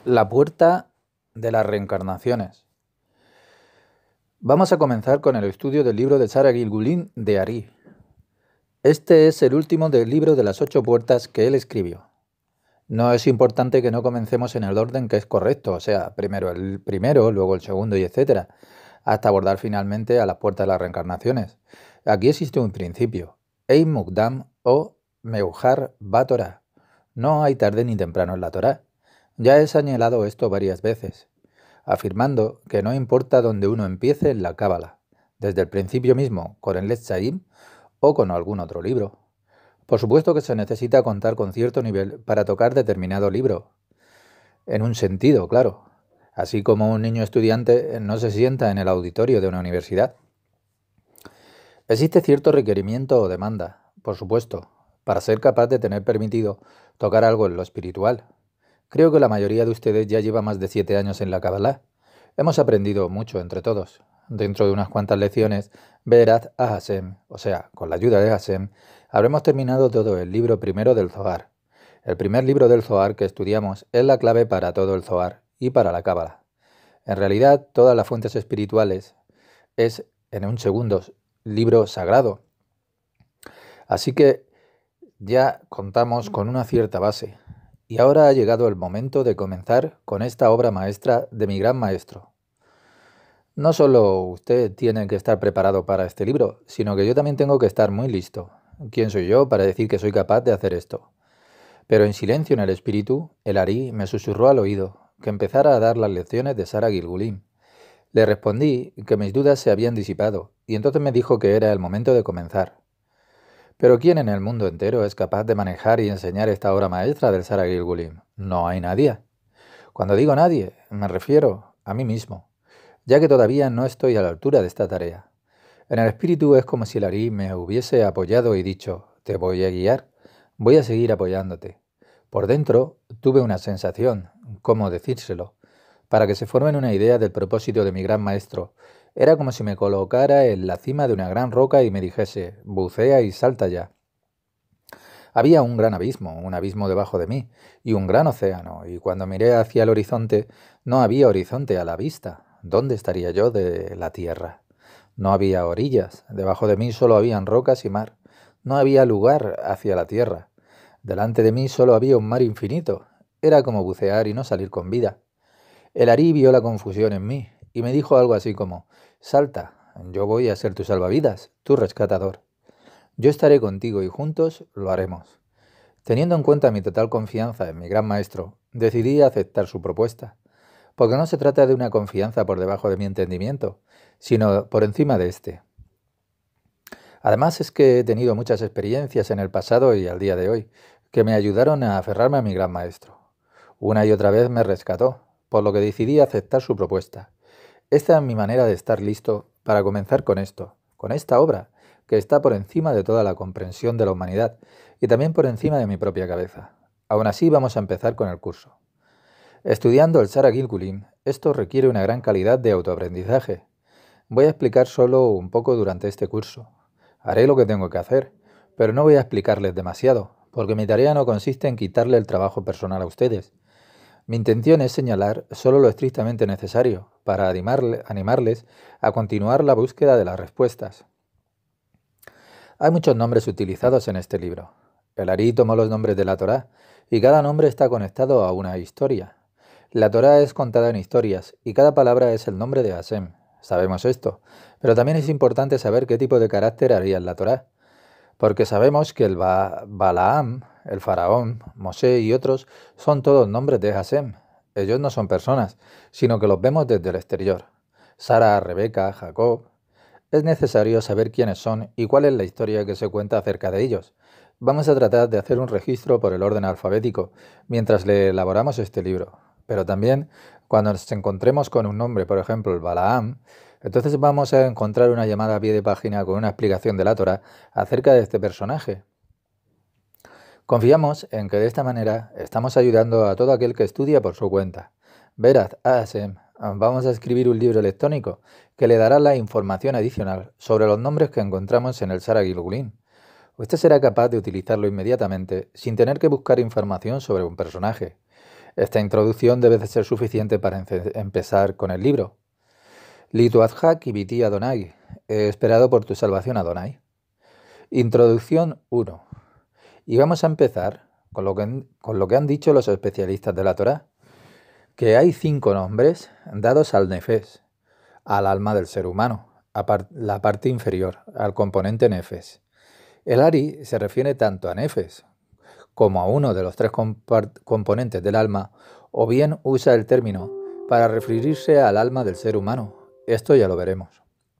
La puerta de las reencarnaciones. Vamos a comenzar con el estudio del libro de Sara Gilgulin de Ari. Este es el último del libro de las 8 puertas que él escribió. No es importante que no comencemos en el orden que es correcto, o sea, primero el primero, luego el segundo y etcétera, hasta abordar finalmente a las puertas de las reencarnaciones. Aquí existe un principio, Ein Mukdam o Meujar Ba Torah. No hay tarde ni temprano en la Torah. Ya he señalado esto varias veces, afirmando que no importa dónde uno empiece en la Cábala, desde el principio mismo con el Etz Chaim o con algún otro libro. Por supuesto que se necesita contar con cierto nivel para tocar determinado libro, en un sentido, claro, así como un niño estudiante no se sienta en el auditorio de una universidad. Existe cierto requerimiento o demanda, por supuesto, para ser capaz de tener permitido tocar algo en lo espiritual. Creo que la mayoría de ustedes ya lleva más de 7 años en la Kabbalah. Hemos aprendido mucho entre todos. Dentro de unas cuantas lecciones, Be'erat a Hashem, o sea, con la ayuda de Hashem, habremos terminado todo el libro primero del Zohar. El primer libro del Zohar que estudiamos es la clave para todo el Zohar y para la Kabbalah. En realidad, todas las fuentes espirituales es, en un segundo, libro sagrado. Así que ya contamos con una cierta base. Y ahora ha llegado el momento de comenzar con esta obra maestra de mi gran maestro. No solo usted tiene que estar preparado para este libro, sino que yo también tengo que estar muy listo. ¿Quién soy yo para decir que soy capaz de hacer esto? Pero en silencio en el espíritu, el Ari me susurró al oído que empezara a dar las lecciones de Sara Gilgulin. Le respondí que mis dudas se habían disipado, y entonces me dijo que era el momento de comenzar. Pero ¿quién en el mundo entero es capaz de manejar y enseñar esta obra maestra del Sara Gilgulin? No hay nadie. Cuando digo nadie, me refiero a mí mismo, ya que todavía no estoy a la altura de esta tarea. En el espíritu es como si el Ari me hubiese apoyado y dicho, te voy a guiar, voy a seguir apoyándote. Por dentro tuve una sensación, ¿cómo decírselo? Para que se formen una idea del propósito de mi gran maestro, era como si me colocara en la cima de una gran roca y me dijese, bucea y salta ya. Había un gran abismo, un abismo debajo de mí, y un gran océano, y cuando miré hacia el horizonte, no había horizonte a la vista. ¿Dónde estaría yo de la tierra? No había orillas, debajo de mí solo habían rocas y mar. No había lugar hacia la tierra. Delante de mí solo había un mar infinito. Era como bucear y no salir con vida. El Ari vio la confusión en mí, y me dijo algo así como, salta, yo voy a ser tu salvavidas, tu rescatador. Yo estaré contigo y juntos lo haremos. Teniendo en cuenta mi total confianza en mi gran maestro, decidí aceptar su propuesta, porque no se trata de una confianza por debajo de mi entendimiento, sino por encima de éste. Además es que he tenido muchas experiencias en el pasado y al día de hoy, que me ayudaron a aferrarme a mi gran maestro. Una y otra vez me rescató, por lo que decidí aceptar su propuesta. Esta es mi manera de estar listo para comenzar con esto, con esta obra, que está por encima de toda la comprensión de la humanidad y también por encima de mi propia cabeza. Aún así vamos a empezar con el curso. Estudiando el Sara Gilgulin, esto requiere una gran calidad de autoaprendizaje. Voy a explicar solo un poco durante este curso. Haré lo que tengo que hacer, pero no voy a explicarles demasiado, porque mi tarea no consiste en quitarle el trabajo personal a ustedes. Mi intención es señalar solo lo estrictamente necesario para animarles a continuar la búsqueda de las respuestas. Hay muchos nombres utilizados en este libro. El Ari tomó los nombres de la Torá y cada nombre está conectado a una historia. La Torá es contada en historias y cada palabra es el nombre de Hashem. Sabemos esto, pero también es importante saber qué tipo de carácter haría en la Torá, porque sabemos que el Balaam, el faraón, Mosé y otros son todos nombres de Hashem. Ellos no son personas, sino que los vemos desde el exterior. Sara, Rebeca, Jacob. Es necesario saber quiénes son y cuál es la historia que se cuenta acerca de ellos. Vamos a tratar de hacer un registro por el orden alfabético mientras le elaboramos este libro. Pero también, cuando nos encontremos con un nombre, por ejemplo el Balaam, entonces vamos a encontrar una llamada a pie de página con una explicación de la Torá acerca de este personaje. Confiamos en que de esta manera estamos ayudando a todo aquel que estudia por su cuenta. Be'erat Hashem, vamos a escribir un libro electrónico que le dará la información adicional sobre los nombres que encontramos en el Sara Gilgulin. Usted será capaz de utilizarlo inmediatamente sin tener que buscar información sobre un personaje. Esta introducción debe de ser suficiente para empezar con el libro. Litu adhak ibiti Adonai, he esperado por tu salvación, Adonai. Introducción 1. Y vamos a empezar con lo que han dicho los especialistas de la Torá, que hay 5 nombres dados al nefes, al alma del ser humano, a la parte inferior, al componente nefes. El Ari se refiere tanto a nefes como a uno de los 3 componentes del alma, o bien usa el término para referirse al alma del ser humano. Esto ya lo veremos.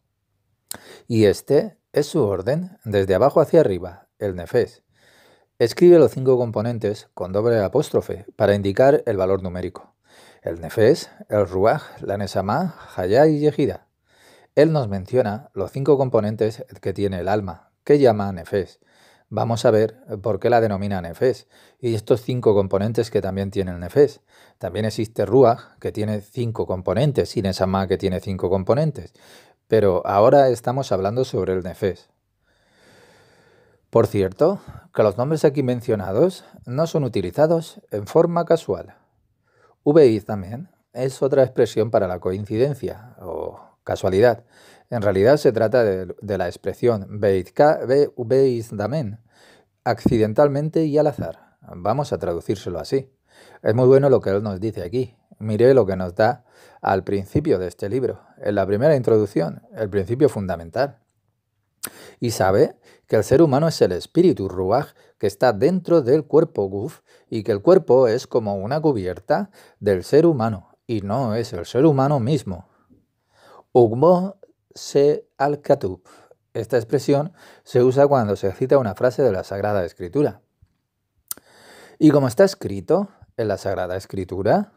Y este es su orden, desde abajo hacia arriba, el nefes. Escribe los 5 componentes con doble apóstrofe para indicar el valor numérico. El nefes, el ruaj, la nesama, hayá y yejida. Él nos menciona los 5 componentes que tiene el alma, que llama nefes. Vamos a ver por qué la denomina nefes y estos 5 componentes que también tiene el nefes. También existe ruaj, que tiene 5 componentes, y nesama, que tiene 5 componentes. Pero ahora estamos hablando sobre el nefes. Por cierto, que los nombres aquí mencionados no son utilizados en forma casual. VI también es otra expresión para la coincidencia o casualidad. En realidad se trata de la expresión damen, accidentalmente y al azar. Vamos a traducírselo así. Es muy bueno lo que él nos dice aquí. Mire lo que nos da al principio de este libro, en la primera introducción, el principio fundamental. Y sabe que el ser humano es el espíritu ruaj que está dentro del cuerpo guf y que el cuerpo es como una cubierta del ser humano y no es el ser humano mismo. Ugmo se al-katub. Esta expresión se usa cuando se cita una frase de la Sagrada Escritura. Y como está escrito en la Sagrada Escritura,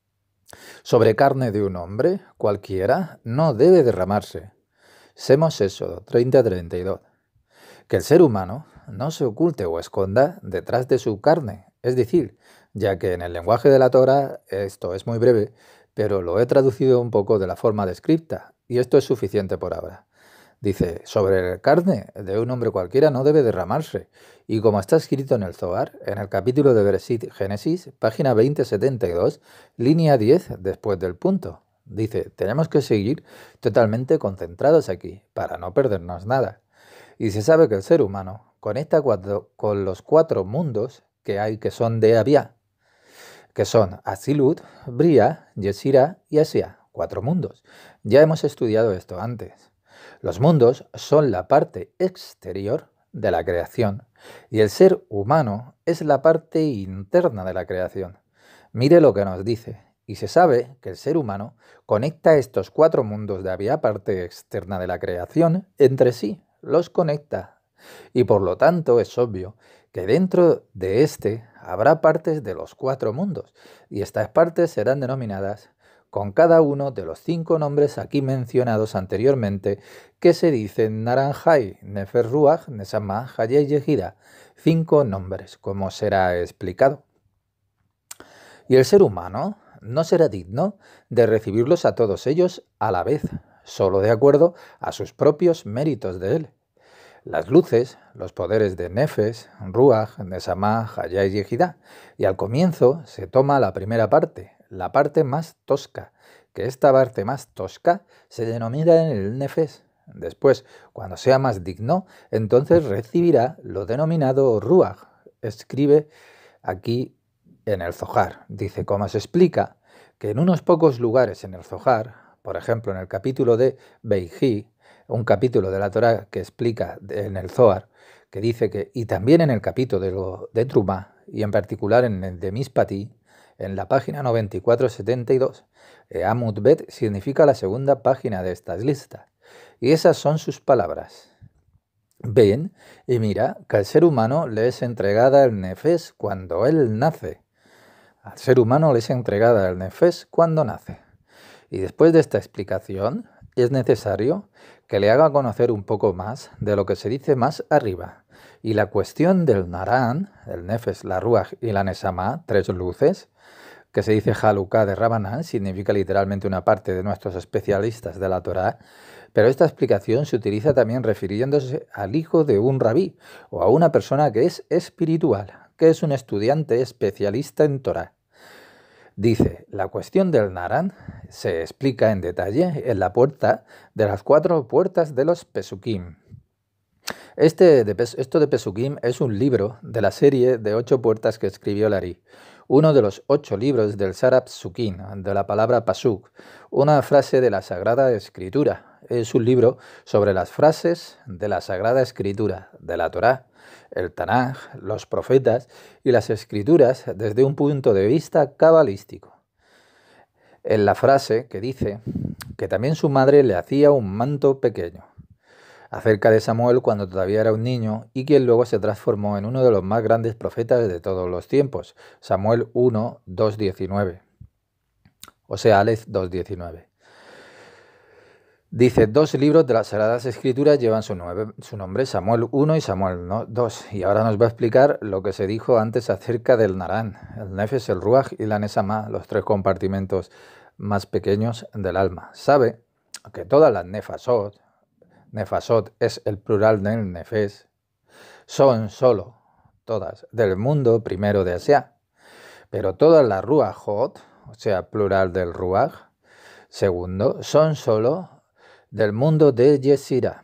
sobre carne de un hombre cualquiera no debe derramarse. Semos Éxodo 30-32. Que el ser humano no se oculte o esconda detrás de su carne. Es decir, ya que en el lenguaje de la Torá esto es muy breve, pero lo he traducido un poco de la forma descripta, y esto es suficiente por ahora. Dice, sobre la carne de un hombre cualquiera no debe derramarse, y como está escrito en el Zohar, en el capítulo de Bereshit Génesis, página 2072, línea 10, después del punto. Dice, tenemos que seguir totalmente concentrados aquí, para no perdernos nada. Y se sabe que el ser humano conecta con los 4 mundos que hay que son de Abia, que son Asilut, Bria, Yesira y Asia, 4 mundos. Ya hemos estudiado esto antes. Los mundos son la parte exterior de la creación y el ser humano es la parte interna de la creación. Mire lo que nos dice. Y se sabe que el ser humano conecta estos 4 mundos de Abia, parte externa de la creación, entre sí, los conecta. Y por lo tanto es obvio que dentro de este habrá partes de los 4 mundos, y estas partes serán denominadas con cada uno de los 5 nombres aquí mencionados anteriormente, que se dicen Naranjai, Nefer Ruach, Nesama, Hayá y Yejida. 5 nombres, como será explicado. Y el ser humano no será digno de recibirlos a todos ellos a la vez, solo de acuerdo a sus propios méritos de él. Las luces, los poderes de Nefes, Ruach, Nesama, Hayá y Yejida, y al comienzo se toma la primera parte, la parte más tosca, que esta parte más tosca se denomina en el Nefes. Después, cuando sea más digno, entonces recibirá lo denominado Ruach. Escribe aquí en el Zohar. Dice, como se explica, que en unos pocos lugares en el Zohar, por ejemplo en el capítulo de Beiji, un capítulo de la Torá que explica en el Zohar, que dice que, y también en el capítulo de Trumá, y en particular en el de Mispati, en la página 9472, Amud Bet significa la segunda página de estas listas, y esas son sus palabras. Ven y mira que al ser humano le es entregada el nefes cuando él nace. Al ser humano le es entregada el nefes cuando nace. Y después de esta explicación, es necesario que le haga conocer un poco más de lo que se dice más arriba. Y la cuestión del Narán, el nefes, la ruaj y la nesama, 3 luces, que se dice Haluká de Rabanán, significa literalmente una parte de nuestros especialistas de la Torá, pero esta explicación se utiliza también refiriéndose al hijo de un rabí o a una persona que es espiritual, que es un estudiante especialista en Torá. Dice, la cuestión del Naran se explica en detalle en la puerta de las 4 puertas de los Pesukim. Esto de Pesukim es un libro de la serie de 8 puertas que escribió Lari, uno de los 8 libros del Sarab Psukim, de la palabra Pasuk, una frase de la Sagrada Escritura. Es un libro sobre las frases de la Sagrada Escritura, de la Torá, el Tanaj, los profetas y las escrituras desde un punto de vista cabalístico. En la frase que dice que también su madre le hacía un manto pequeño, acerca de Samuel cuando todavía era un niño y quien luego se transformó en uno de los más grandes profetas de todos los tiempos, Samuel 1, 2:19, o sea, Aleph 2:19. Dice, 2 libros de las Sagradas Escrituras llevan su nombre, Samuel 1 y Samuel 2. Y ahora nos va a explicar lo que se dijo antes acerca del Naran, el Nefesh, el Ruach y la Nesamá, los 3 compartimentos más pequeños del alma. Sabe que todas las Nefasot es el plural del Nefesh, son solo todas del mundo primero de Asia, pero todas las Ruachot, o sea, plural del Ruach, segundo, son solo del mundo de Yesirá,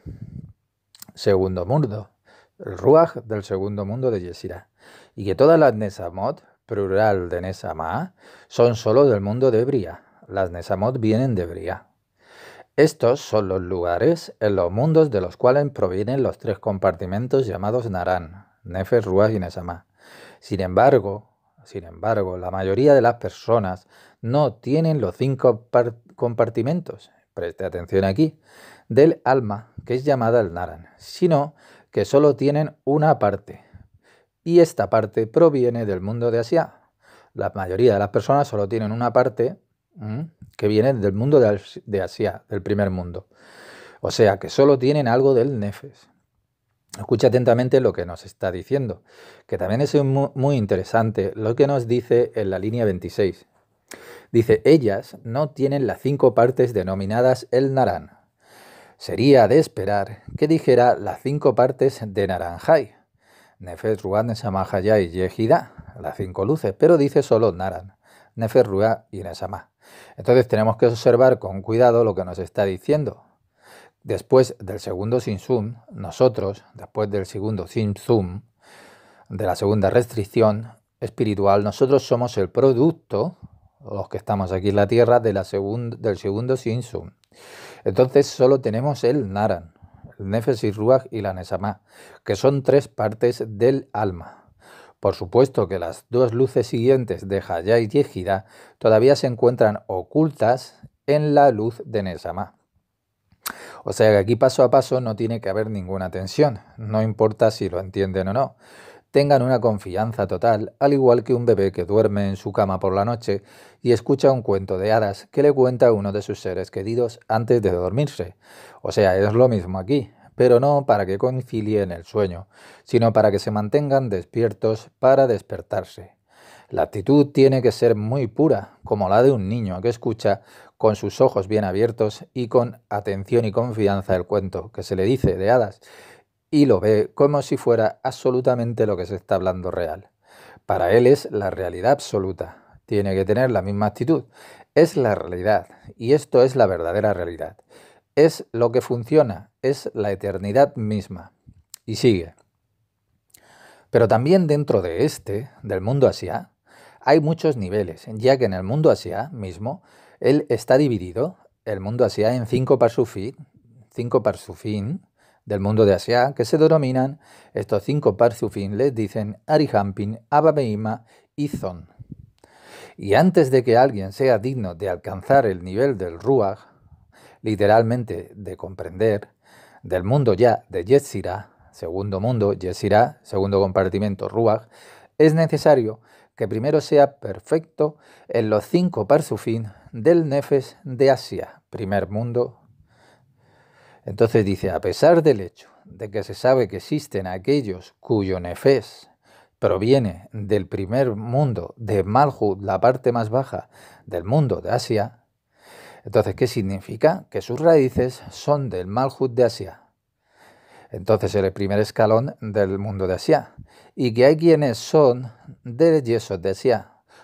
segundo mundo, el Ruach del segundo mundo de Yesirá, y que todas las Nesamot, plural de Nesamá, son solo del mundo de Bria. Las Nesamot vienen de Bria. Estos son los lugares en los mundos de los cuales provienen los 3 compartimentos llamados Naran, Nefesh, Ruach y Nesamá. Sin embargo, la mayoría de las personas no tienen los 5 compartimentos, preste atención aquí, del alma, que es llamada el Naran, sino que solo tienen una parte. Y esta parte proviene del mundo de Asia. La mayoría de las personas solo tienen una parte que viene del mundo de Asia, del primer mundo. O sea, que solo tienen algo del Nefesh. Escucha atentamente lo que nos está diciendo, que también es muy interesante lo que nos dice en la línea 26. Dice, ellas no tienen las 5 partes denominadas el Naran. Sería de esperar que dijera las 5 partes de Naranjai, Nefesh, Ruach, Nesamá, Hayá y Yehidá, las 5 luces, pero dice solo Naran, Nefesh, Ruach y Nesamá. Entonces tenemos que observar con cuidado lo que nos está diciendo. Después del segundo Sinsum, nosotros, después del segundo Sinsum, de la segunda restricción espiritual, nosotros somos el producto, los que estamos aquí en la tierra, del segundo Sinsum. Entonces solo tenemos el Naran, el Nefesh y Ruach y la Nesamá, que son 3 partes del alma. Por supuesto que las 2 luces siguientes de Hayá y Yehidá todavía se encuentran ocultas en la luz de Nesamá. O sea que aquí paso a paso no tiene que haber ninguna tensión, no importa si lo entienden o no. Tengan una confianza total, al igual que un bebé que duerme en su cama por la noche y escucha un cuento de hadas que le cuenta a uno de sus seres queridos antes de dormirse. O sea, es lo mismo aquí, pero no para que concilien el sueño, sino para que se mantengan despiertos para despertarse. La actitud tiene que ser muy pura, como la de un niño que escucha con sus ojos bien abiertos y con atención y confianza el cuento que se le dice de hadas, y lo ve como si fuera absolutamente lo que se está hablando real. Para él es la realidad absoluta. Tiene que tener la misma actitud. Es la realidad, y esto es la verdadera realidad. Es lo que funciona, es la eternidad misma. Y sigue. Pero también dentro de del mundo Asia, hay muchos niveles, ya que en el mundo Asia mismo, él está dividido, el mundo Asia, en 5 parsufín del mundo de Asia, que se denominan, estos 5 parsufín les dicen Arihampin, Ababeima y Zon. Y antes de que alguien sea digno de alcanzar el nivel del Ruach, literalmente de comprender, del mundo ya de Yetzirah, segundo mundo, Yetzirah, segundo compartimento, Ruach, es necesario que primero sea perfecto en los 5 parsufín del Nefesh de Asia, primer mundo. Entonces dice, a pesar del hecho de que se sabe que existen aquellos cuyo Nefesh proviene del primer mundo de Malhut, la parte más baja del mundo de Asia, entonces, ¿qué significa? Que sus raíces son del Malhut de Asia. Entonces, el primer escalón del mundo de Asia. Y que hay quienes son del Yesod de Asia,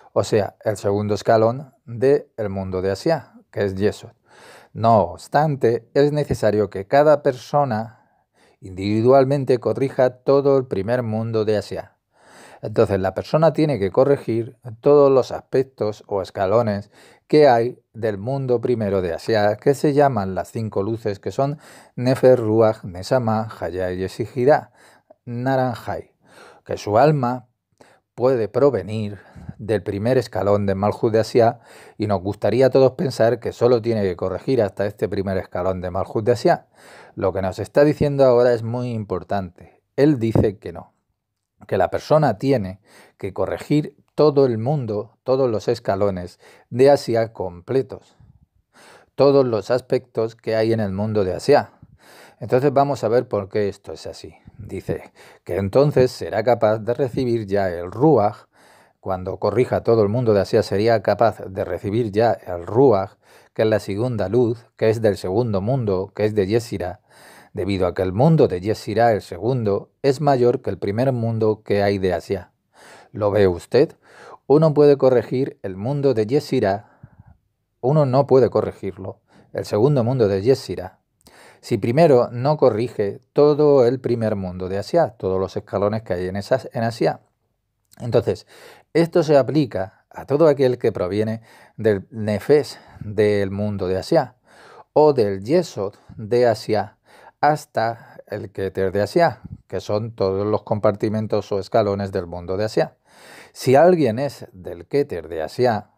o sea, el segundo escalón del mundo de Asia, que es Yesod. No obstante, es necesario que cada persona individualmente corrija todo el primer mundo de Asia. Entonces, la persona tiene que corregir todos los aspectos o escalones que hay del mundo primero de Asia, que se llaman las 5 luces, que son Nefer, Ruach, Nesama, Haya y Esijirá, Naranjai, que su alma puede provenir del primer escalón de Malhut de Asia, y nos gustaría a todos pensar que solo tiene que corregir hasta este primer escalón de Malhut de Asia. Lo que nos está diciendo ahora es muy importante. Él dice que no, que la persona tiene que corregir todo el mundo, todos los escalones de Asia completos, todos los aspectos que hay en el mundo de Asia. Entonces vamos a ver por qué esto es así. Dice que entonces será capaz de recibir ya el Ruach. Cuando corrija todo el mundo de Asia sería capaz de recibir ya el Ruach, que es la segunda luz, que es del segundo mundo, que es de Yesirá, debido a que el mundo de Yesirá, el segundo, es mayor que el primer mundo que hay de Asia. ¿Lo ve usted? Uno puede corregir el mundo de Yesirá, uno no puede corregirlo, el segundo mundo de Yesirá, si primero no corrige todo el primer mundo de Asia, todos los escalones que hay en Asia. Entonces, esto se aplica a todo aquel que proviene del Nefesh del mundo de Asia o del Yesod de Asia hasta el Keter de Asia, que son todos los compartimentos o escalones del mundo de Asia. Si alguien es del Keter de Asia,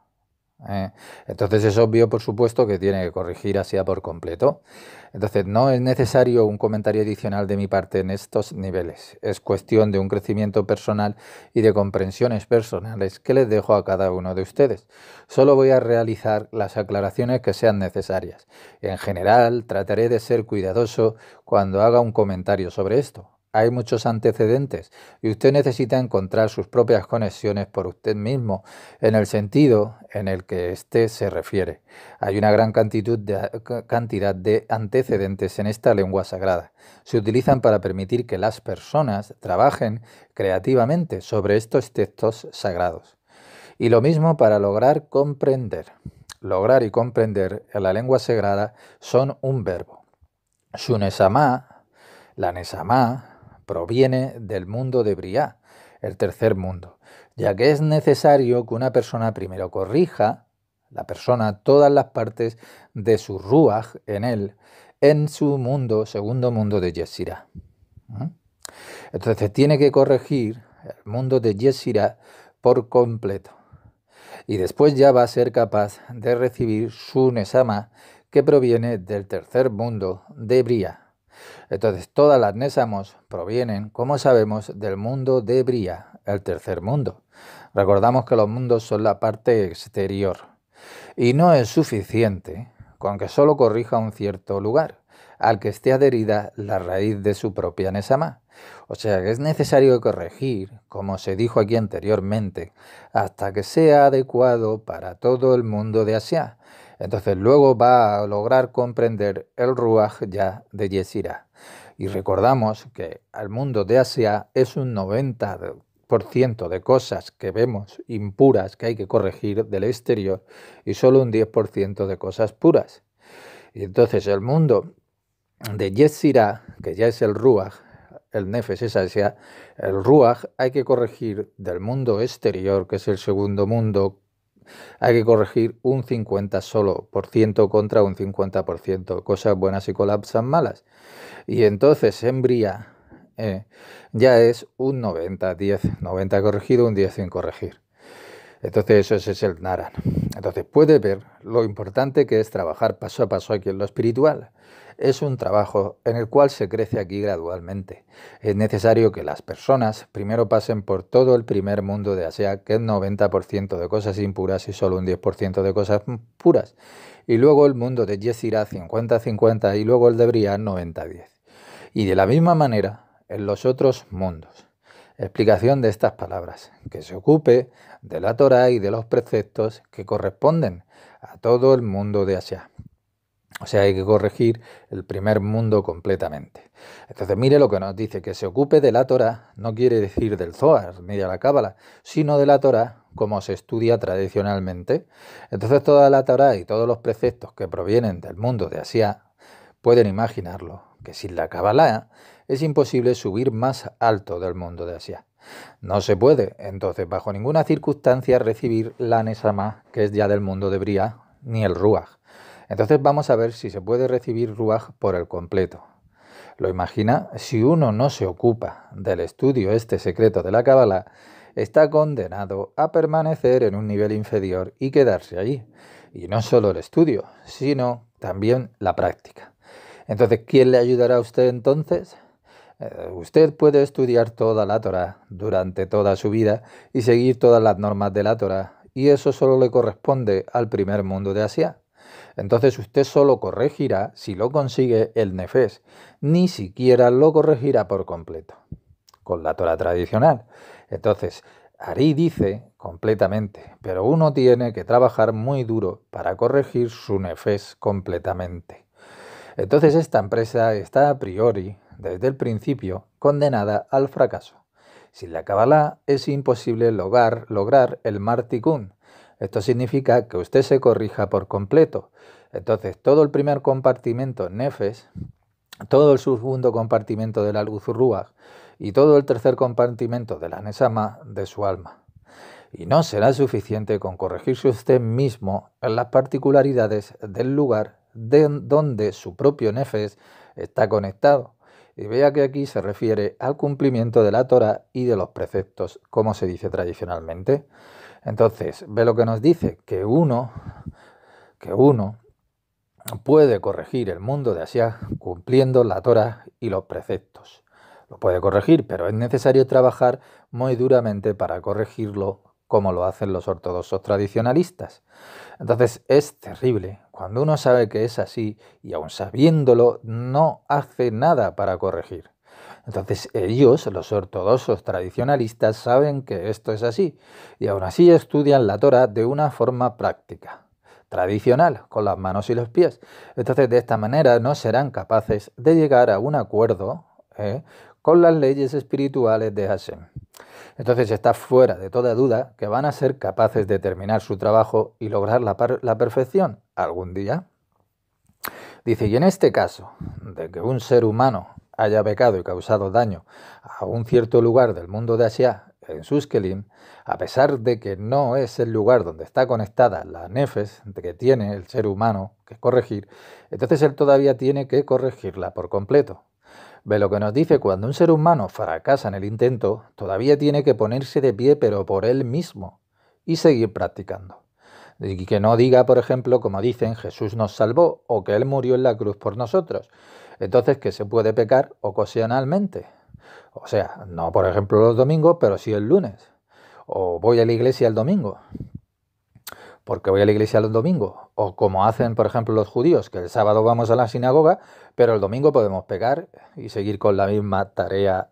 entonces es obvio, por supuesto, que tiene que corregir Asia por completo. Entonces no es necesario un comentario adicional de mi parte en estos niveles. Es cuestión de un crecimiento personal y de comprensiones personales que les dejo a cada uno de ustedes. Solo voy a realizar las aclaraciones que sean necesarias. En general, trataré de ser cuidadoso cuando haga un comentario sobre esto. Hay muchos antecedentes y usted necesita encontrar sus propias conexiones por usted mismo en el sentido en el que éste se refiere. Hay una gran cantidad de antecedentes en esta lengua sagrada. Se utilizan para permitir que las personas trabajen creativamente sobre estos textos sagrados. Y lo mismo para lograr comprender. Lograr y comprender en la lengua sagrada son un verbo. Su nesamá, la nesamá, proviene del mundo de Briá, el tercer mundo, ya que es necesario que una persona primero corrija, la persona, todas las partes de su Ruach en él, en su mundo, segundo mundo de Yesirá. Entonces tiene que corregir el mundo de Yesirá por completo. Y después ya va a ser capaz de recibir su Nesama, que proviene del tercer mundo de Briá. Entonces, todas las Nesamos provienen, como sabemos, del mundo de Briá, el tercer mundo. Recordamos que los mundos son la parte exterior. Y no es suficiente con que solo corrija un cierto lugar, al que esté adherida la raíz de su propia Nesama. O sea que es necesario corregir, como se dijo aquí anteriormente, hasta que sea adecuado para todo el mundo de Asia. Entonces luego va a lograr comprender el Ruach ya de Yesirá. Y recordamos que al mundo de Asia es un 90% de cosas que vemos impuras que hay que corregir del exterior y solo un 10% de cosas puras. Y entonces el mundo de Yesirá, que ya es el Ruach, el Nefesh es Asia, el Ruach hay que corregir del mundo exterior, que es el segundo mundo, hay que corregir un 50% solo contra un 50%, cosas buenas y colapsan malas. Y entonces en Briá ya es un 90-10, 90 corregido, un 10 sin corregir. Entonces ese es el Naran. Entonces puede ver lo importante que es trabajar paso a paso aquí en lo espiritual. Es un trabajo en el cual se crece aquí gradualmente. Es necesario que las personas primero pasen por todo el primer mundo de Asia, que es 90% de cosas impuras y solo un 10% de cosas puras. Y luego el mundo de Yesirá 50-50 y luego el de Briá 90-10. Y de la misma manera en los otros mundos. Explicación de estas palabras, que se ocupe de la Torá y de los preceptos que corresponden a todo el mundo de Asia. O sea, hay que corregir el primer mundo completamente. Entonces, mire lo que nos dice, que se ocupe de la Torá no quiere decir del Zohar ni de la Cábala, sino de la Torá como se estudia tradicionalmente. Entonces, toda la Torá y todos los preceptos que provienen del mundo de Asia pueden imaginarlo, que sin la Cábala es imposible subir más alto del mundo de Asia. No se puede, entonces, bajo ninguna circunstancia recibir la Nesama, que es ya del mundo de Bria, ni el Ruach. Entonces vamos a ver si se puede recibir Ruach por el completo. ¿Lo imagina? Si uno no se ocupa del estudio este secreto de la Cábala, está condenado a permanecer en un nivel inferior y quedarse allí. Y no solo el estudio, sino también la práctica. Entonces, ¿quién le ayudará a usted entonces? Usted puede estudiar toda la Torá durante toda su vida y seguir todas las normas de la Torá, y eso solo le corresponde al primer mundo de Asia. Entonces usted solo corregirá si lo consigue el nefes, ni siquiera lo corregirá por completo, con la Torá tradicional. Entonces, Ari dice completamente, pero uno tiene que trabajar muy duro para corregir su nefes completamente. Entonces esta empresa está a priori, desde el principio, condenada al fracaso. Sin la Kabbalah es imposible lograr el Martikun. Esto significa que usted se corrija por completo. Entonces todo el primer compartimento Nefes, todo el segundo compartimento de la luz Ruach y todo el tercer compartimento de la Nesama de su alma. Y no será suficiente con corregirse usted mismo en las particularidades del lugar donde su propio Nefes está conectado. Y vea que aquí se refiere al cumplimiento de la Torah y de los preceptos, como se dice tradicionalmente. Entonces, ve lo que nos dice, que uno puede corregir el mundo de Asia cumpliendo la Torah y los preceptos. Lo puede corregir, pero es necesario trabajar muy duramente para corregirlo, como lo hacen los ortodoxos tradicionalistas. Entonces es terrible cuando uno sabe que es así y aun sabiéndolo no hace nada para corregir. Entonces ellos, los ortodoxos tradicionalistas, saben que esto es así y aún así estudian la Torá de una forma práctica, tradicional, con las manos y los pies. Entonces de esta manera no serán capaces de llegar a un acuerdo con las leyes espirituales de Hashem. Entonces está fuera de toda duda que van a ser capaces de terminar su trabajo y lograr la perfección algún día. Dice, y en este caso, de que un ser humano haya pecado y causado daño a un cierto lugar del mundo de Asia, en sus kelim, a pesar de que no es el lugar donde está conectada la nefes que tiene el ser humano que corregir, entonces él todavía tiene que corregirla por completo. Ve lo que nos dice, cuando un ser humano fracasa en el intento, todavía tiene que ponerse de pie, pero por él mismo, y seguir practicando. Y que no diga, por ejemplo, como dicen, Jesús nos salvó, o que Él murió en la cruz por nosotros. Entonces, que se puede pecar ocasionalmente. O sea, no por ejemplo los domingos, pero sí el lunes. O voy a la iglesia el domingo, porque voy a la iglesia los domingos. O como hacen, por ejemplo, los judíos, que el sábado vamos a la sinagoga, pero el domingo podemos pecar y seguir con la misma tarea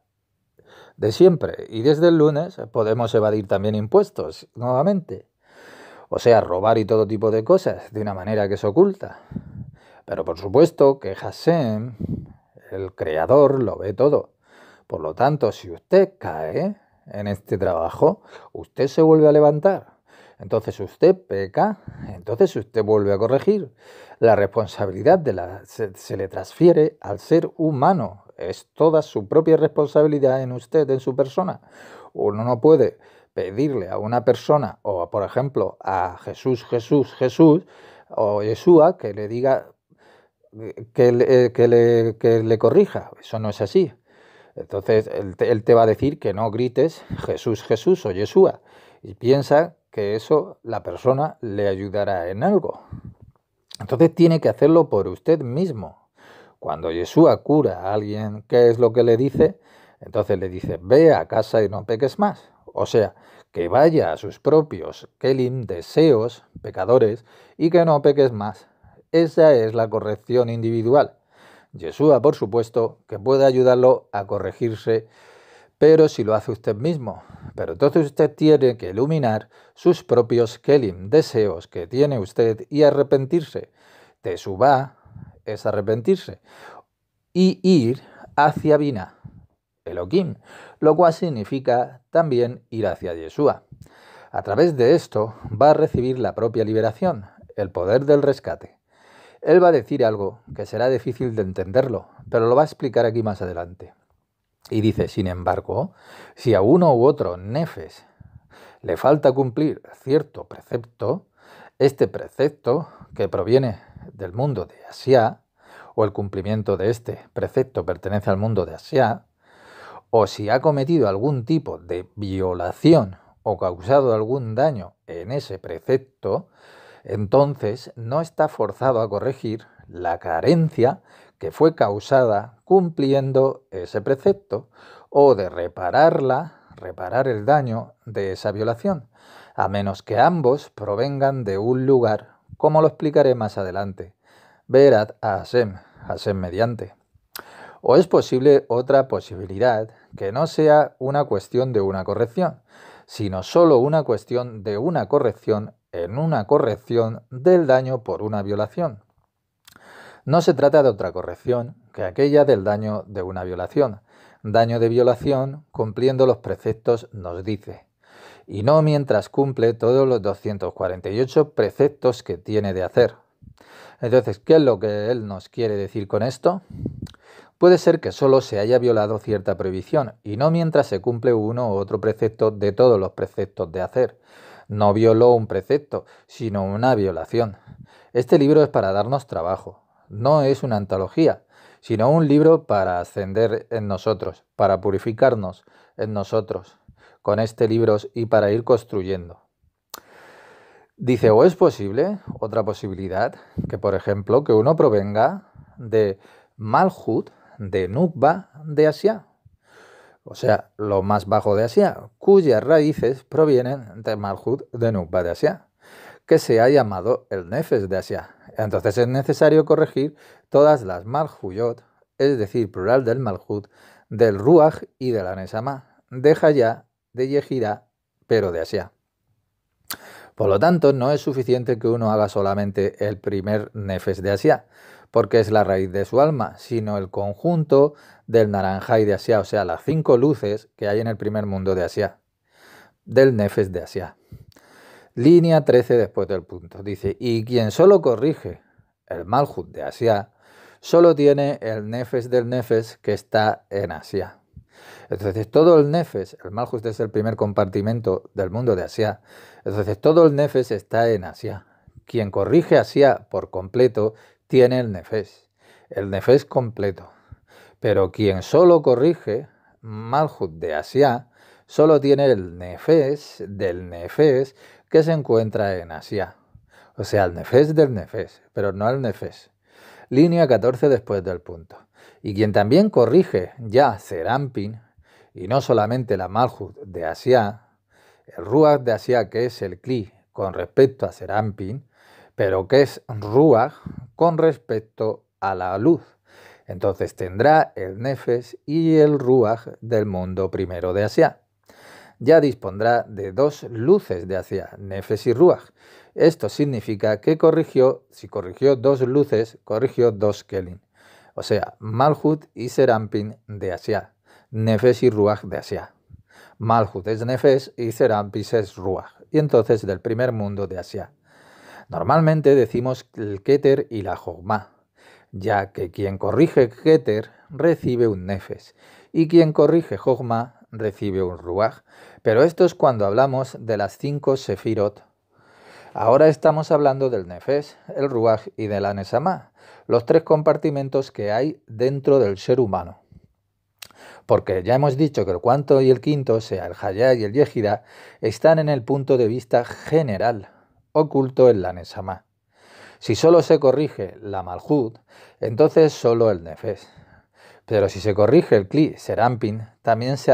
de siempre. Y desde el lunes podemos evadir también impuestos, nuevamente. O sea, robar y todo tipo de cosas, de una manera que se oculta. Pero por supuesto que Hashem, el creador, lo ve todo. Por lo tanto, si usted cae en este trabajo, usted se vuelve a levantar. Entonces usted peca, entonces usted vuelve a corregir. La responsabilidad se le transfiere al ser humano. Es toda su propia responsabilidad en usted, en su persona. Uno no puede pedirle a una persona, o por ejemplo a Jesús, o Yeshua, que le diga que le corrija. Eso no es así. Entonces él te va a decir que no grites Jesús o Yeshua. Y piensa que eso la persona le ayudará en algo. Entonces tiene que hacerlo por usted mismo. Cuando Yeshua cura a alguien, ¿qué es lo que le dice? Entonces le dice, ve a casa y no peques más. O sea, que vaya a sus propios kelim, deseos, pecadores, y que no peques más. Esa es la corrección individual. Yeshua, por supuesto, que puede ayudarlo a corregirse, pero si lo hace usted mismo. Pero entonces usted tiene que iluminar sus propios kelim, deseos que tiene usted y arrepentirse. Teshuvá es arrepentirse, y ir hacia Binah, Elohim, lo cual significa también ir hacia Yeshua. A través de esto va a recibir la propia liberación, el poder del rescate. Él va a decir algo que será difícil de entenderlo, pero lo va a explicar aquí más adelante. Y dice, sin embargo, si a uno u otro nefes le falta cumplir cierto precepto, este precepto que proviene del mundo de Asia, o el cumplimiento de este precepto pertenece al mundo de Asia, o si ha cometido algún tipo de violación o causado algún daño en ese precepto, entonces no está forzado a corregir la carencia que fue causada cumpliendo ese precepto o de reparar el daño de esa violación, a menos que ambos provengan de un lugar, como lo explicaré más adelante. Verat a Hashem mediante. O es posible otra posibilidad, que no sea una cuestión de una corrección, sino solo una cuestión de una corrección en una corrección del daño por una violación. No se trata de otra corrección que aquella del daño de una violación. Daño de violación, cumpliendo los preceptos, nos dice, y no mientras cumple todos los 248 preceptos que tiene de hacer. Entonces, ¿qué es lo que él nos quiere decir con esto? Puede ser que solo se haya violado cierta prohibición, y no mientras se cumple uno u otro precepto de todos los preceptos de hacer. No violó un precepto, sino una violación. Este libro es para darnos trabajo. No es una antología, sino un libro para ascender en nosotros, para purificarnos en nosotros con este libro y para ir construyendo. Dice, o es posible, otra posibilidad, que por ejemplo, que uno provenga de Malhut, de Nukba, de Asia, o sea, lo más bajo de Asia, cuyas raíces provienen de Malhut, de Nukba, de Asia, que se ha llamado el Nefes de Asia. Entonces es necesario corregir todas las Malhuyot, es decir, plural del Malhut, del Ruach y de la Nesama, de Hayá, de Yejirá, pero de Asia. Por lo tanto, no es suficiente que uno haga solamente el primer Nefes de Asia, porque es la raíz de su alma, sino el conjunto del Naranjai de Asia, o sea, las 5 luces que hay en el primer mundo de Asia, del Nefes de Asia. Línea 13 después del punto. Dice, y quien solo corrige el Malhut de Asia, solo tiene el Nefes del Nefes que está en Asia. Entonces todo el Nefes, el Malhut es el primer compartimento del mundo de Asia, entonces todo el Nefes está en Asia. Quien corrige Asia por completo tiene el Nefes completo. Pero quien solo corrige Malhut de Asia, solo tiene el Nefes del Nefes que se encuentra en Asia. O sea, el Nefes del Nefes, pero no el Nefes. Línea 14 después del punto. Y quien también corrige ya Serampin, y no solamente la Malhut de Asia, el Ruach de Asia, que es el Kli con respecto a Serampin, pero que es Ruach con respecto a la luz. Entonces tendrá el Nefes y el Ruach del mundo primero de Asia. Ya dispondrá de 2 luces de Asia, Nefes y Ruach. Esto significa que si corrigió 2 luces, corrigió 2 Kelim. O sea, Malhut y Serampin de Asia, Nefes y Ruach de Asia. Malhut es Nefes y Serampin es Ruach. Y entonces del primer mundo de Asia. Normalmente decimos el Keter y la Jogma, ya que quien corrige Keter recibe un Nefes y quien corrige Jogma recibe un Ruach. Pero esto es cuando hablamos de las 5 Sefirot. Ahora estamos hablando del Nefes, el Ruach y de la Nesama, los 3 compartimentos que hay dentro del ser humano. Porque ya hemos dicho que el cuarto y el quinto, o sea, el Hayá y el Yejirá, están en el punto de vista general, oculto en la Nesama. Si solo se corrige la Malhut, entonces solo el Nefes. Pero si se corrige el Kli Serampin, también se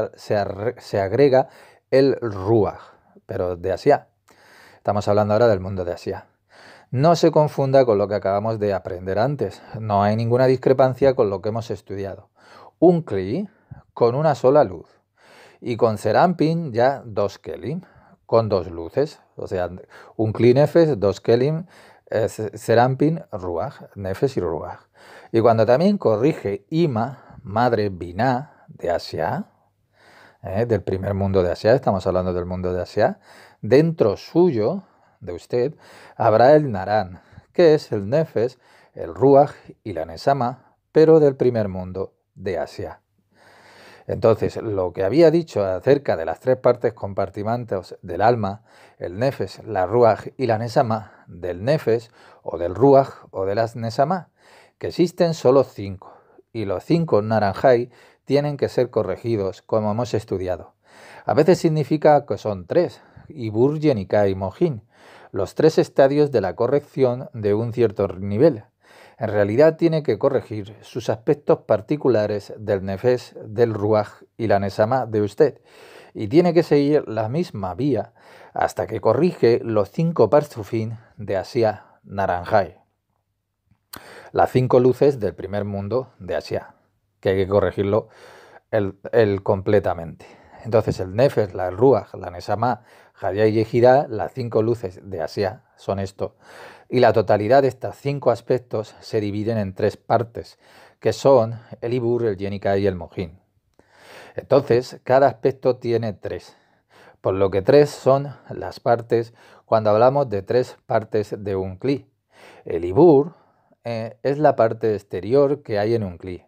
agrega el Ruach, pero de Asia. Estamos hablando ahora del mundo de Asia. No se confunda con lo que acabamos de aprender antes. No hay ninguna discrepancia con lo que hemos estudiado. Un Kli con una sola luz. Y con Serampin ya 2 Kelim, con 2 luces. O sea, un Kli Nefes, 2 Kelim, Serampin Ruach, Nefesh y Ruach. Y cuando también corrige Ima, madre Binah de Asia, del primer mundo de Asia, estamos hablando del mundo de Asia, dentro suyo, de usted, habrá el Narán, que es el Nefesh, el Ruach y la Nesama, pero del primer mundo de Asia. Entonces, lo que había dicho acerca de las tres partes compartimentos del alma, el Nefesh, la Ruach y la Nesama, del Nefesh o del Ruach o de las Nesama, que existen solo 5, y los 5 Naranjai tienen que ser corregidos, como hemos estudiado. A veces significa que son 3, Ibur, Yenika y Mohin, los 3 estadios de la corrección de un cierto nivel. En realidad tiene que corregir sus aspectos particulares del Nefesh, del Ruach y la Nesama de usted, y tiene que seguir la misma vía hasta que corrige los 5 Parzufim de Asia Naranjai, las 5 luces del primer mundo de Asia, que hay que corregirlo el completamente. Entonces el Nefesh, el Ruach, la Nesama, Hadía y Yehidá, las 5 luces de Asia son esto. Y la totalidad de estos 5 aspectos se dividen en 3 partes, que son el Ibur, el Yenika y el Mohin. Entonces, cada aspecto tiene 3, por lo que 3 son las partes cuando hablamos de 3 partes de un Kli. El Ibur es la parte exterior que hay en un Kli,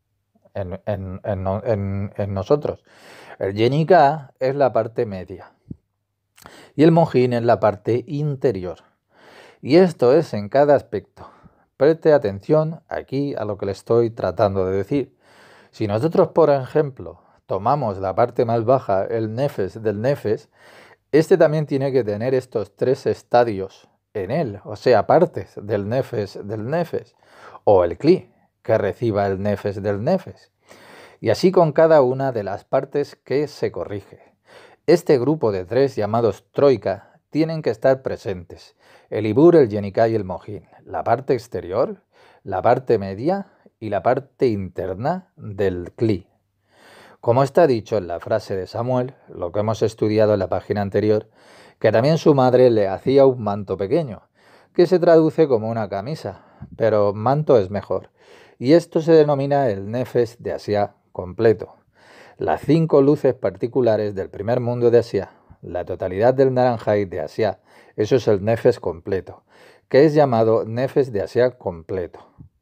en nosotros. El Yenika es la parte media y el Mohin es la parte interior. Y esto es en cada aspecto. Preste atención aquí a lo que le estoy tratando de decir. Si nosotros, por ejemplo, tomamos la parte más baja, el Nefesh del Nefesh, este también tiene que tener estos 3 estadios en él, o sea, partes del Nefesh, o el Kli, que reciba el Nefesh del Nefesh. Y así con cada una de las partes que se corrige. Este grupo de 3 llamados Troika tienen que estar presentes. El Ibur, el Yenika y el Mohin. La parte exterior, la parte media y la parte interna del Kli. Como está dicho en la frase de Samuel, lo que hemos estudiado en la página anterior, que también su madre le hacía un manto pequeño, que se traduce como una camisa, pero manto es mejor. Y esto se denomina el Nefesh de Asia completo. Las 5 luces particulares del primer mundo de Asia, la totalidad del Naranjai de Asia, eso es el Nefesh completo, que es llamado Nefesh de Asia completo.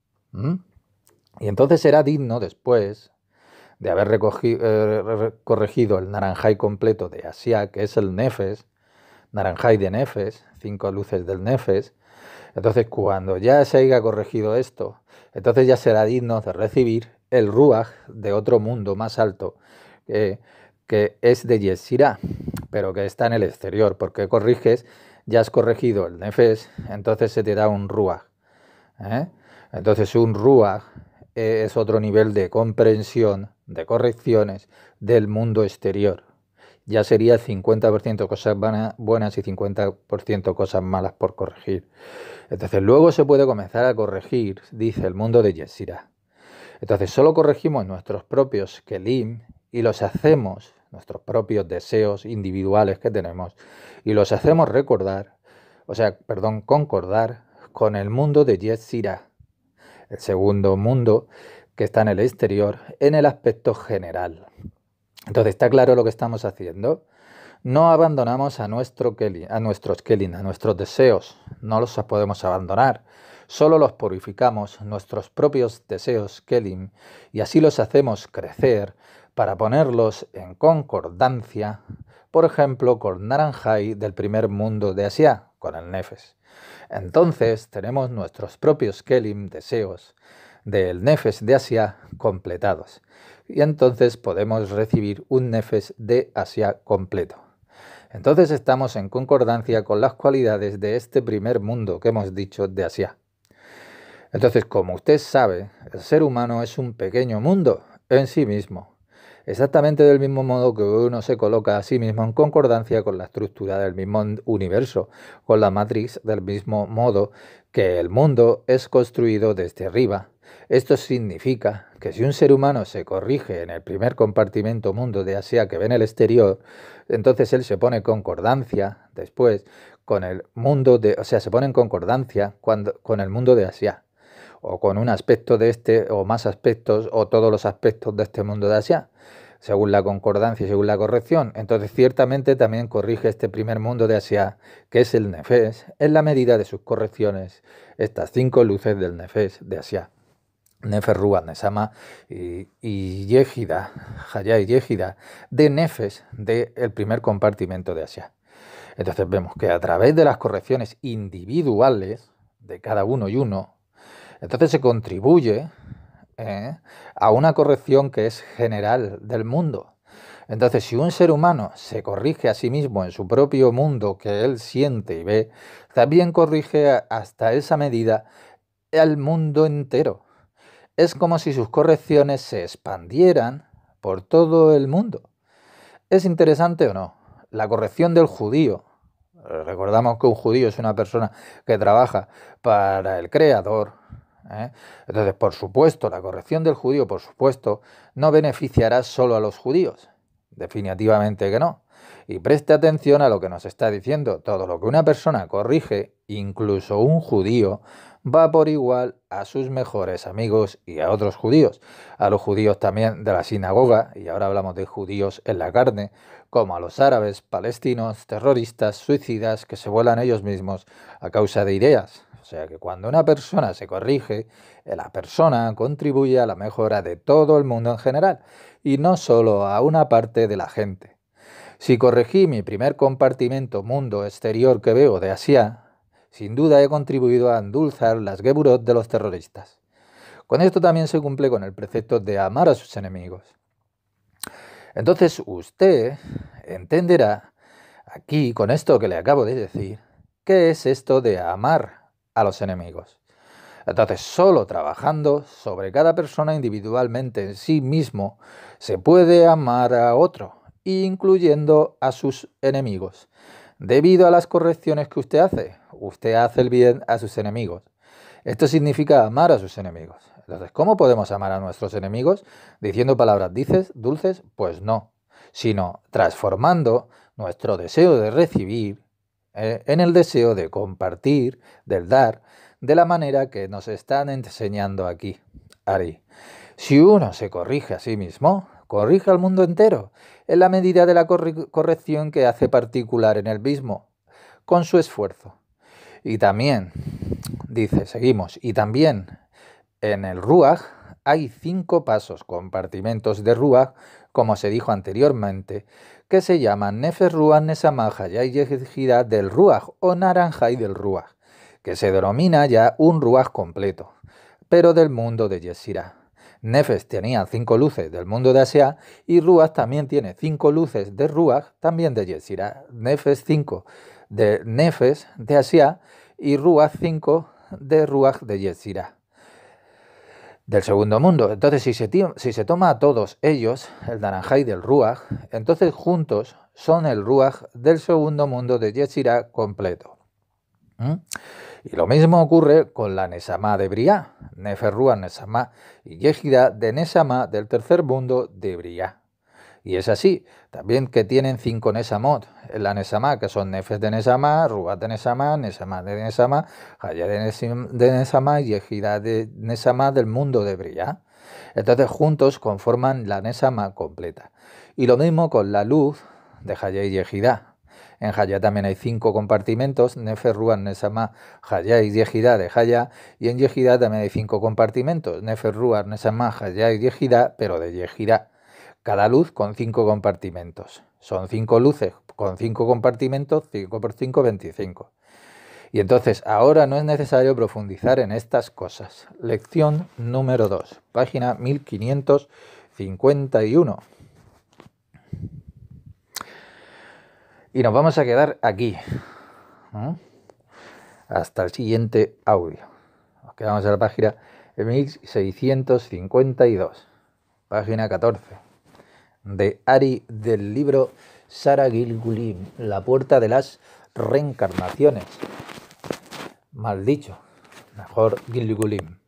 Y entonces será digno después de haber corregido el Naranjai completo de Asia, que es el Nefesh, Naranjai de Nefesh, 5 luces del Nefesh. Entonces cuando ya se haya corregido esto, entonces ya será digno de recibir el Ruach de otro mundo más alto, que es de Yetzirah, pero que está en el exterior, porque corriges, ya has corregido el Nefesh, entonces se te da un Ruach. Entonces un Ruach es otro nivel de comprensión, de correcciones del mundo exterior. Ya sería 50% cosas buenas y 50% cosas malas por corregir. Entonces luego se puede comenzar a corregir, dice el mundo de Yetzirah. Entonces solo corregimos nuestros propios Kelim y los hacemos, nuestros propios deseos individuales que tenemos, y los hacemos concordar con el mundo de Yetzirah, el segundo mundo que está en el exterior, en el aspecto general. Entonces, ¿está claro lo que estamos haciendo? No abandonamos a nuestros kelim, a nuestros deseos, no los podemos abandonar. Solo los purificamos, nuestros propios deseos kelim, y así los hacemos crecer para ponerlos en concordancia, por ejemplo, con Naranjai del primer mundo de Asia, con el Nefesh. Entonces tenemos nuestros propios kelim, deseos, del Nefesh de Asia completados. Y entonces podemos recibir un Nefesh de Asia completo. Entonces estamos en concordancia con las cualidades de este primer mundo que hemos dicho de Asia. Entonces, como usted sabe, el ser humano es un pequeño mundo en sí mismo. Exactamente del mismo modo que uno se coloca a sí mismo en concordancia con la estructura del mismo universo, con la matriz, del mismo modo que el mundo es construido desde arriba. Esto significa que si un ser humano se corrige en el primer compartimento mundo de Asia que ve en el exterior, entonces él se pone en concordancia después con el mundo de, o sea, se pone en concordancia con el mundo de Asia, o con un aspecto de este, o más aspectos, o todos los aspectos de este mundo de Asia, según la concordancia y según la corrección. Entonces, ciertamente también corrige este primer mundo de Asia, que es el Nefes, en la medida de sus correcciones, estas 5 luces del Nefes de Asia. Nefes, Ruach, Nesama y Yehida, Jaya y Yehida, de Nefes, del primer compartimento de Asia. Entonces vemos que a través de las correcciones individuales de cada uno y uno, entonces se contribuye a una corrección que es general del mundo. Entonces, si un ser humano se corrige a sí mismo en su propio mundo que él siente y ve, también corrige hasta esa medida al mundo entero. Es como si sus correcciones se expandieran por todo el mundo. ¿Es interesante o no? La corrección del judío. Recordamos que un judío es una persona que trabaja para el Creador. Entonces, por supuesto, la corrección del judío, por supuesto, no beneficiará solo a los judíos. Definitivamente que no. Y preste atención a lo que nos está diciendo. Todo lo que una persona corrige, incluso un judío, va por igual a sus mejores amigos y a otros judíos. A los judíos también de la sinagoga, y ahora hablamos de judíos en la carne, como a los árabes, palestinos, terroristas, suicidas, que se vuelan ellos mismos a causa de ideas. O sea que cuando una persona se corrige, la persona contribuye a la mejora de todo el mundo en general, y no solo a una parte de la gente. Si corregí mi primer compartimento mundo exterior que veo de Asia, sin duda he contribuido a endulzar las geburot de los terroristas. Con esto también se cumple con el precepto de amar a sus enemigos. Entonces usted entenderá aquí, con esto que le acabo de decir, qué es esto de amar a los enemigos. Entonces, solo trabajando sobre cada persona individualmente en sí mismo, se puede amar a otro, incluyendo a sus enemigos. Debido a las correcciones que usted hace el bien a sus enemigos. Esto significa amar a sus enemigos. Entonces, ¿cómo podemos amar a nuestros enemigos? ¿Diciendo palabras dulces? Pues no, sino transformando nuestro deseo de recibir en el deseo de compartir, del dar, de la manera que nos están enseñando aquí, Ari. Si uno se corrige a sí mismo, corrige al mundo entero, en la medida de la corrección que hace particular en el mismo, con su esfuerzo. Y también, dice, seguimos, y también en el Ruach hay 5 pasos, compartimentos de Ruach, como se dijo anteriormente, que se llaman Nefes, Ruach, Nesama, Jaya y Yehida del Ruach o Naranja y del Ruach, que se denomina ya un Ruach completo, pero del mundo de Yesirá. Nefes tenía 5 luces del mundo de Asia y Ruach también tiene 5 luces de Ruach, también de Yesirá. Nefes 5 de Nefes de Asia y Ruach 5 de Ruach de Yesirá, del segundo mundo. Entonces, si se toma a todos ellos, el Naranjai del Ruach, entonces juntos son el Ruach del segundo mundo de Yesirá completo. Y lo mismo ocurre con la Nesama de Briá, Nefer, Ruach, Nesama y Yehida de Nesama del tercer mundo de Briá. Y es así, también que tienen 5 Nesamot en la Nesama, que son Nefes de Nesama, Ruach de Nesama, Nesama de Nesama, Jaya de Nesama y Yehida de Nesama del mundo de Briá. Entonces juntos conforman la Nesama completa. Y lo mismo con la luz de Jaya y Yehida. En Jaya también hay 5 compartimentos, Nefer, Ruach, Nesama, Jaya y Yehida de Jaya, y en Yehida también hay 5 compartimentos, Nefer, Ruach, Nesama, Jaya y Yehida, pero de Yehida. Cada luz con 5 compartimentos. Son 5 luces con 5 compartimentos, 5 por 5, 25. Y entonces ahora no es necesario profundizar en estas cosas. Lección número 2, página 1551. Y nos vamos a quedar aquí, hasta el siguiente audio. Nos quedamos en la página 1652, página 14. de Ari del libro Sara Gilgulim, La puerta de las reencarnaciones. Mal dicho, mejor Gilgulim.